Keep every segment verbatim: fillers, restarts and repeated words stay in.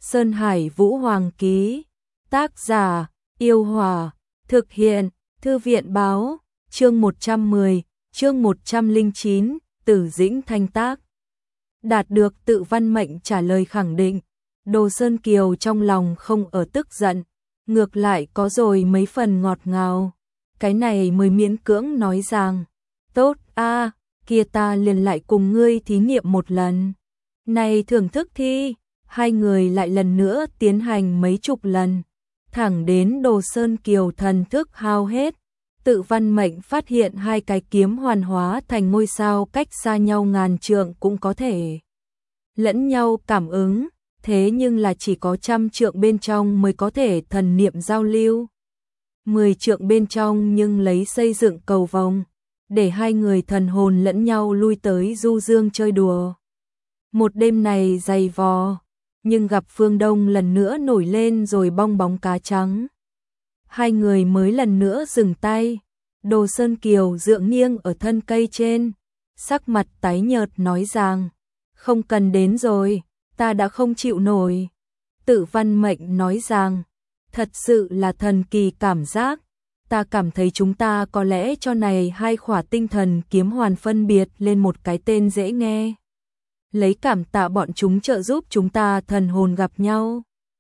Sơn Hải Vũ Hoàng ký. Tác giả, Yêu Hòa. Thực hiện, Thư viện báo. Chương một trăm mười, chương một trăm lẻ chín, Tử Dĩnh thanh tác. Đạt được Tự Văn Mệnh trả lời khẳng định, Đồ Sơn Kiều trong lòng không ở tức giận, ngược lại có rồi mấy phần ngọt ngào. Cái này mới miễn cưỡng nói rằng, tốt a, kia ta liền lại cùng ngươi thí nghiệm một lần. Này thưởng thức thi, hai người lại lần nữa tiến hành mấy chục lần, thẳng đến Đồ Sơn Kiều thần thức hao hết. Tự Văn Mệnh phát hiện hai cái kiếm hoàn hóa thành ngôi sao cách xa nhau ngàn trượng cũng có thể lẫn nhau cảm ứng, thế nhưng là chỉ có trăm trượng bên trong mới có thể thần niệm giao lưu. Mười trượng bên trong nhưng lấy xây dựng cầu vòng, để hai người thần hồn lẫn nhau lui tới du dương chơi đùa. Một đêm này dày vò, nhưng gặp phương đông lần nữa nổi lên rồi bong bóng cá trắng. Hai người mới lần nữa dừng tay. Đồ Sơn Kiều dựa nghiêng ở thân cây trên, sắc mặt tái nhợt nói rằng, không cần đến rồi, ta đã không chịu nổi. Tự Văn Mệnh nói rằng, thật sự là thần kỳ cảm giác, ta cảm thấy chúng ta có lẽ cho này hai khỏa tinh thần kiếm hoàn phân biệt lên một cái tên dễ nghe. Lấy cảm tạ bọn chúng trợ giúp chúng ta thần hồn gặp nhau.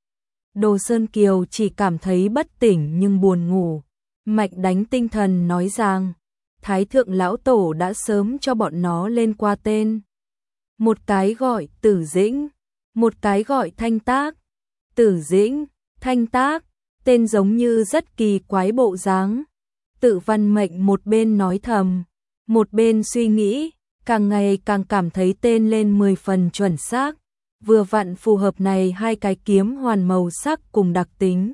Đồ Sơn Kiều chỉ cảm thấy bất tỉnh nhưng buồn ngủ. Mạch đánh tinh thần nói rằng, Thái Thượng Lão Tổ đã sớm cho bọn nó lên qua tên. Một cái gọi Tử Dĩnh, một cái gọi Thanh Tác. Tử Dĩnh, Thanh Tác, tên giống như rất kỳ quái bộ dáng. Tự Văn Mệnh một bên nói thầm, một bên suy nghĩ, càng ngày càng cảm thấy tên lên mười phần chuẩn xác, vừa vặn phù hợp này hai cái kiếm hoàn màu sắc cùng đặc tính.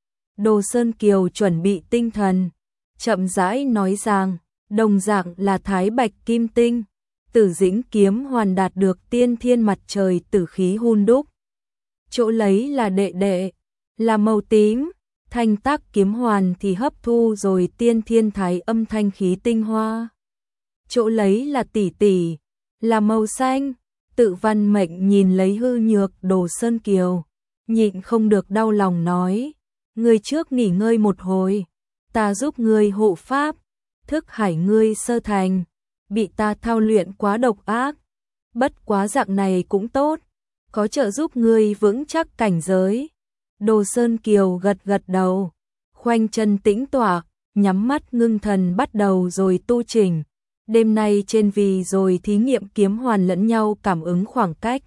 Đồ Sơn Kiều chuẩn bị tinh thần, chậm rãi nói rằng, đồng dạng là Thái Bạch Kim Tinh, Tử Dĩnh kiếm hoàn đạt được tiên thiên mặt trời tử khí hun đúc. Chỗ lấy là đệ đệ, là màu tím, Thanh Tác kiếm hoàn thì hấp thu rồi tiên thiên thái âm thanh khí tinh hoa. Chỗ lấy là tỷ tỷ, là màu xanh. Tự Văn Mệnh nhìn lấy hư nhược Đồ Sơn Kiều, nhịn không được đau lòng nói, ngươi trước nghỉ ngơi một hồi, ta giúp ngươi hộ pháp. Thức hải ngươi sơ thành, bị ta thao luyện quá độc ác, bất quá dạng này cũng tốt, có trợ giúp ngươi vững chắc cảnh giới. Đồ Sơn Kiều gật gật đầu, khoanh chân tĩnh tọa, nhắm mắt ngưng thần bắt đầu rồi tu chỉnh. Đêm nay trên vì rồi thí nghiệm kiếm hoàn lẫn nhau cảm ứng khoảng cách.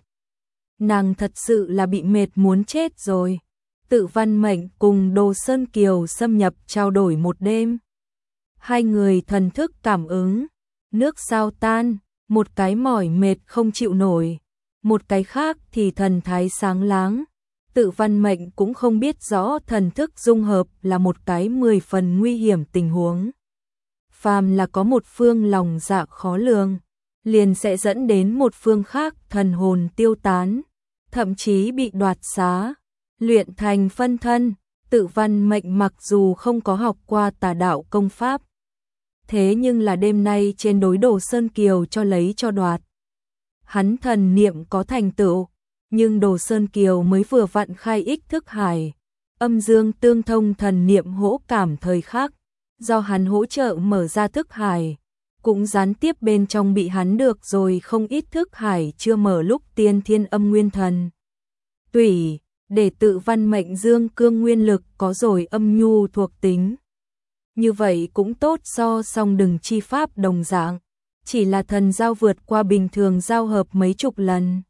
Nàng thật sự là bị mệt muốn chết rồi. Tự Văn Mệnh cùng Đồ Sơn Kiều xâm nhập trao đổi một đêm. Hai người thần thức cảm ứng, nước sao tan, một cái mỏi mệt không chịu nổi, một cái khác thì thần thái sáng láng. Tự Văn Mệnh cũng không biết rõ thần thức dung hợp là một cái mười phần nguy hiểm tình huống. Phàm là có một phương lòng dạ khó lường, liền sẽ dẫn đến một phương khác thần hồn tiêu tán, thậm chí bị đoạt xá, luyện thành phân thân. Tự Văn Mệnh mặc dù không có học qua tà đạo công pháp, thế nhưng là đêm nay trên đối Đồ Sơn Kiều cho lấy cho đoạt. Hắn thần niệm có thành tựu, nhưng Đồ Sơn Kiều mới vừa vặn khai ích thức hải, âm dương tương thông thần niệm hỗ cảm thời khắc. Do hắn hỗ trợ mở ra thức hải, cũng gián tiếp bên trong bị hắn được rồi không ít thức hải chưa mở lúc tiên thiên âm nguyên thần. Tùy, để Tự Văn Mệnh dương cương nguyên lực có rồi âm nhu thuộc tính. Như vậy cũng tốt so song đừng chi pháp đồng dạng, chỉ là thần giao vượt qua bình thường giao hợp mấy chục lần.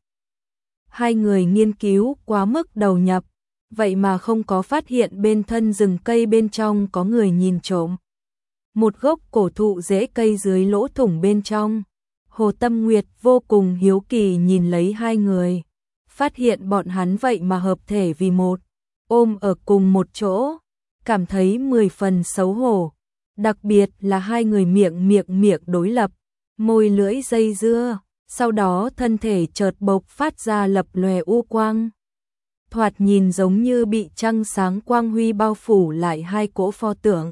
Hai người nghiên cứu quá mức đầu nhập, vậy mà không có phát hiện bên thân rừng cây bên trong có người nhìn trộm. Một gốc cổ thụ rễ cây dưới lỗ thủng bên trong, Hồ Tâm Nguyệt vô cùng hiếu kỳ nhìn lấy hai người, phát hiện bọn hắn vậy mà hợp thể vì một, ôm ở cùng một chỗ, cảm thấy mười phần xấu hổ, đặc biệt là hai người miệng miệng miệng đối lập, môi lưỡi dây dưa, sau đó thân thể chợt bộc phát ra lập lòe u quang. Thoạt nhìn giống như bị trăng sáng quang huy bao phủ lại hai cỗ pho tượng.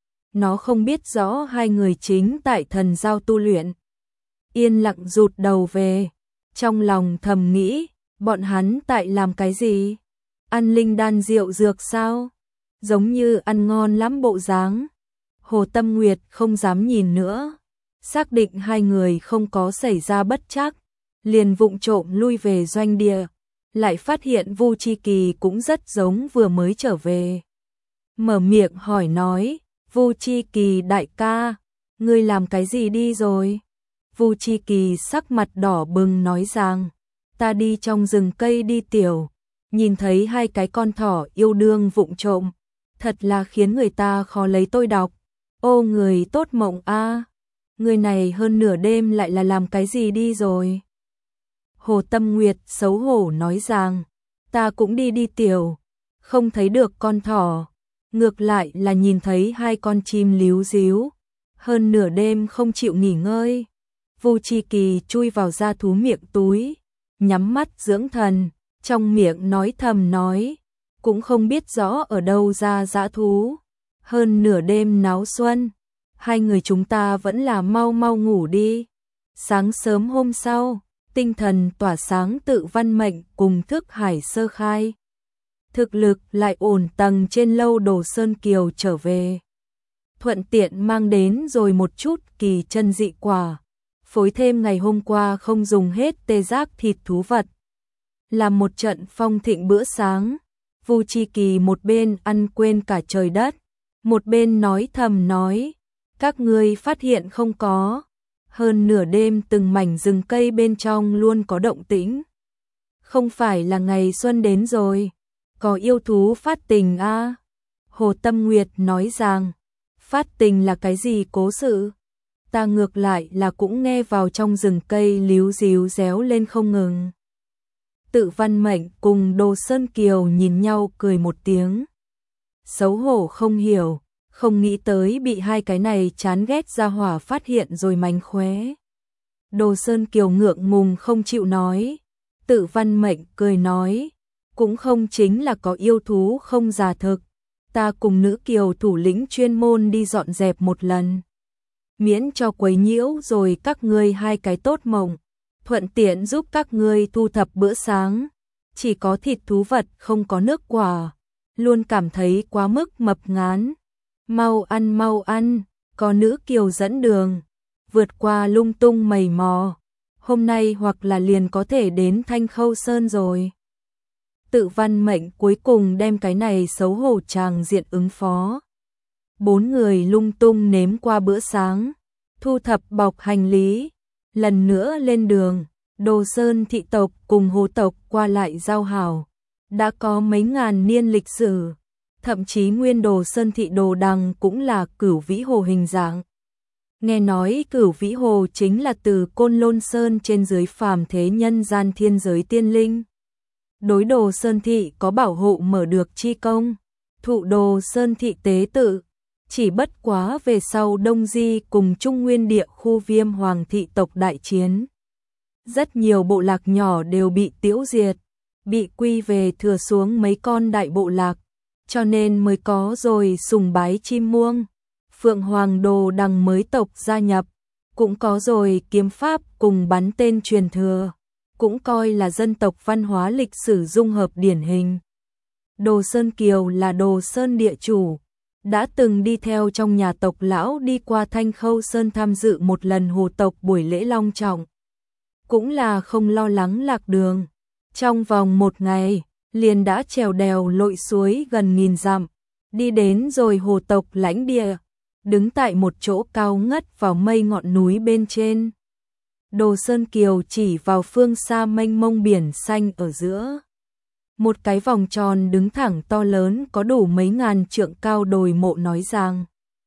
Nó không biết rõ hai người chính tại thần giao tu luyện. Yên lặng rụt đầu về, trong lòng thầm nghĩ, Bọn hắn tại làm cái gì? Ăn linh đan rượu dược sao? Giống như ăn ngon lắm bộ dáng. Hồ Tâm Nguyệt không dám nhìn nữa, xác định hai người không có xảy ra bất trắc, liền vụng trộm lui về doanh địa, lại phát hiện Vu Chi Kỳ cũng rất giống vừa mới trở về. Mở miệng hỏi nói, Vu Chi Kỳ đại ca, ngươi làm cái gì đi rồi? Vu Chi Kỳ sắc mặt đỏ bừng nói rằng, ta đi trong rừng cây đi tiểu, nhìn thấy hai cái con thỏ yêu đương vụng trộm, thật là khiến người ta khó lấy tôi đọc. Ô người tốt mộng a, người này hơn nửa đêm lại là làm cái gì đi rồi? Hồ Tâm Nguyệt xấu hổ nói rằng, ta cũng đi đi tiểu, không thấy được con thỏ, ngược lại là nhìn thấy hai con chim líu díu, hơn nửa đêm không chịu nghỉ ngơi. Vu Chi Kỳ chui vào da thú miệng túi, nhắm mắt dưỡng thần, trong miệng nói thầm nói, cũng không biết rõ ở đâu ra dã thú. Hơn nửa đêm náo xuân, hai người chúng ta vẫn là mau mau ngủ đi. Sáng sớm hôm sau, tinh thần tỏa sáng Tự Văn Mệnh cùng Thức Hải sơ khai. Thực lực lại ổn tầng trên lâu Đồ Sơn Kiều trở về. Thuận tiện mang đến rồi một chút kỳ chân dị quả, phối thêm ngày hôm qua không dùng hết tê giác thịt thú vật. Làm một trận phong thịnh bữa sáng, Vu Chi Kỳ một bên ăn quên cả trời đất, một bên nói thầm nói, các ngươi phát hiện không có, hơn nửa đêm từng mảnh rừng cây bên trong luôn có động tĩnh. Không phải là ngày xuân đến rồi, có yêu thú phát tình a? À? Hồ Tâm Nguyệt nói rằng, phát tình là cái gì cố sự? Ta ngược lại là cũng nghe vào trong rừng cây líu díu réo lên không ngừng. Tự Văn Mệnh cùng Đồ Sơn Kiều nhìn nhau cười một tiếng. Xấu hổ không hiểu, không nghĩ tới bị hai cái này chán ghét ra hỏa phát hiện rồi mánh khóe. Đồ Sơn Kiều ngượng ngùng không chịu nói. Tự Văn Mệnh cười nói, cũng không chính là có yêu thú không giả thực. Ta cùng nữ kiều thủ lĩnh chuyên môn đi dọn dẹp một lần. Miễn cho quấy nhiễu rồi các ngươi hai cái tốt mộng. Thuận tiện giúp các ngươi thu thập bữa sáng. Chỉ có thịt thú vật không có nước quả. Luôn cảm thấy quá mức mập ngán. Mau ăn mau ăn, có nữ kiều dẫn đường. Vượt qua lung tung mầy mò. Hôm nay hoặc là liền có thể đến Thanh Khâu Sơn rồi. Tự Văn Mệnh cuối cùng đem cái này xấu hổ tràng diện ứng phó. Bốn người lung tung nếm qua bữa sáng, thu thập bọc hành lý, lần nữa lên đường. Đồ Sơn thị tộc cùng Hồ tộc qua lại giao hảo, đã có mấy ngàn niên lịch sử, thậm chí nguyên Đồ Sơn thị Đồ Đằng cũng là Cửu Vĩ Hồ hình dạng. Nghe nói Cửu Vĩ Hồ chính là từ Côn Lôn Sơn trên dưới phàm thế nhân gian thiên giới tiên linh. Đối Đồ Sơn thị có bảo hộ mở được chi công, thụ Đồ Sơn thị tế tự, chỉ bất quá về sau Đông Di cùng Trung Nguyên địa khu Viêm Hoàng thị tộc đại chiến. Rất nhiều bộ lạc nhỏ đều bị tiêu diệt, bị quy về thừa xuống mấy con đại bộ lạc, cho nên mới có rồi sùng bái chim muông, Phượng Hoàng Đồ Đằng mới tộc gia nhập, cũng có rồi kiếm pháp cùng bắn tên truyền thừa, cũng coi là dân tộc văn hóa lịch sử dung hợp điển hình. Đồ Sơn Kiều là Đồ Sơn địa chủ, đã từng đi theo trong nhà tộc lão đi qua Thanh Khâu Sơn tham dự một lần Hồ tộc buổi lễ long trọng. Cũng là không lo lắng lạc đường. Trong vòng một ngày, liền đã trèo đèo lội suối gần nghìn dặm, đi đến rồi Hồ tộc lãnh địa, đứng tại một chỗ cao ngất vào mây ngọn núi bên trên. Đồ Sơn Kiều chỉ vào phương xa mênh mông biển xanh ở giữa. Một cái vòng tròn đứng thẳng to lớn có đủ mấy ngàn trượng cao đồi mộ nói rằng,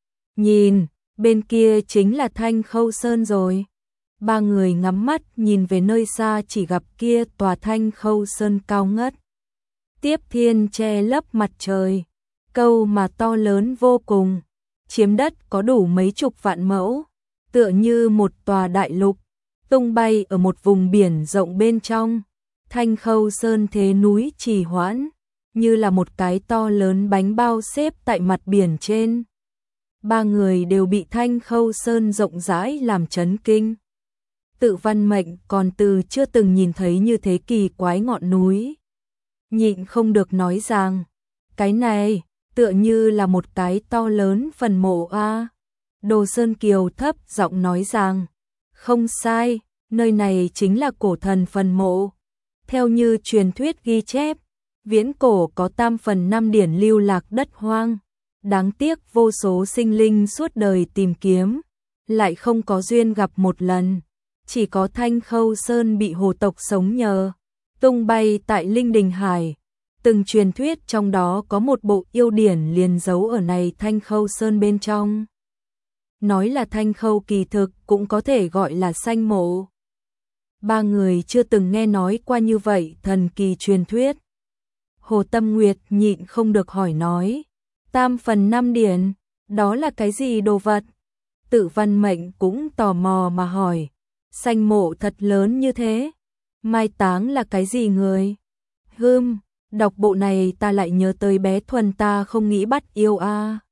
nhìn, bên kia chính là Thanh Khâu Sơn rồi. Ba người ngắm mắt nhìn về nơi xa chỉ gặp kia tòa Thanh Khâu Sơn cao ngất. Tiếp thiên che lấp mặt trời, câu mà to lớn vô cùng, chiếm đất có đủ mấy chục vạn mẫu, tựa như một tòa đại lục, tung bay ở một vùng biển rộng bên trong. Thanh Khâu Sơn thế núi trì hoãn, như là một cái to lớn bánh bao xếp tại mặt biển trên. Ba người đều bị Thanh Khâu Sơn rộng rãi làm chấn kinh. Tự Văn Mệnh còn từ chưa từng nhìn thấy như thế kỳ quái ngọn núi. Nhịn không được nói rằng, cái này, tựa như là một cái to lớn phần mộ a. Đồ Sơn Kiều thấp giọng nói rằng, không sai, nơi này chính là cổ thần phần mộ. Theo như truyền thuyết ghi chép, viễn cổ có tam phần năm điển lưu lạc đất hoang. Đáng tiếc vô số sinh linh suốt đời tìm kiếm, lại không có duyên gặp một lần. Chỉ có Thanh Khâu Sơn bị hồ tộc sống nhờ, tung bay tại Linh Đình Hải. Từng truyền thuyết trong đó có một bộ yêu điển liền giấu ở này Thanh Khâu Sơn bên trong. Nói là Thanh Khâu kỳ thực cũng có thể gọi là sanh mộ. Ba người chưa từng nghe nói qua như vậy thần kỳ truyền thuyết. Hồ Tâm Nguyệt nhịn không được hỏi nói, tam phần năm điển, đó là cái gì đồ vật? Tự Văn Mệnh cũng tò mò mà hỏi, sanh mộ thật lớn như thế, mai táng là cái gì người? Hưm, đọc bộ này ta lại nhớ tới bé Thuần ta không nghĩ bắt yêu a.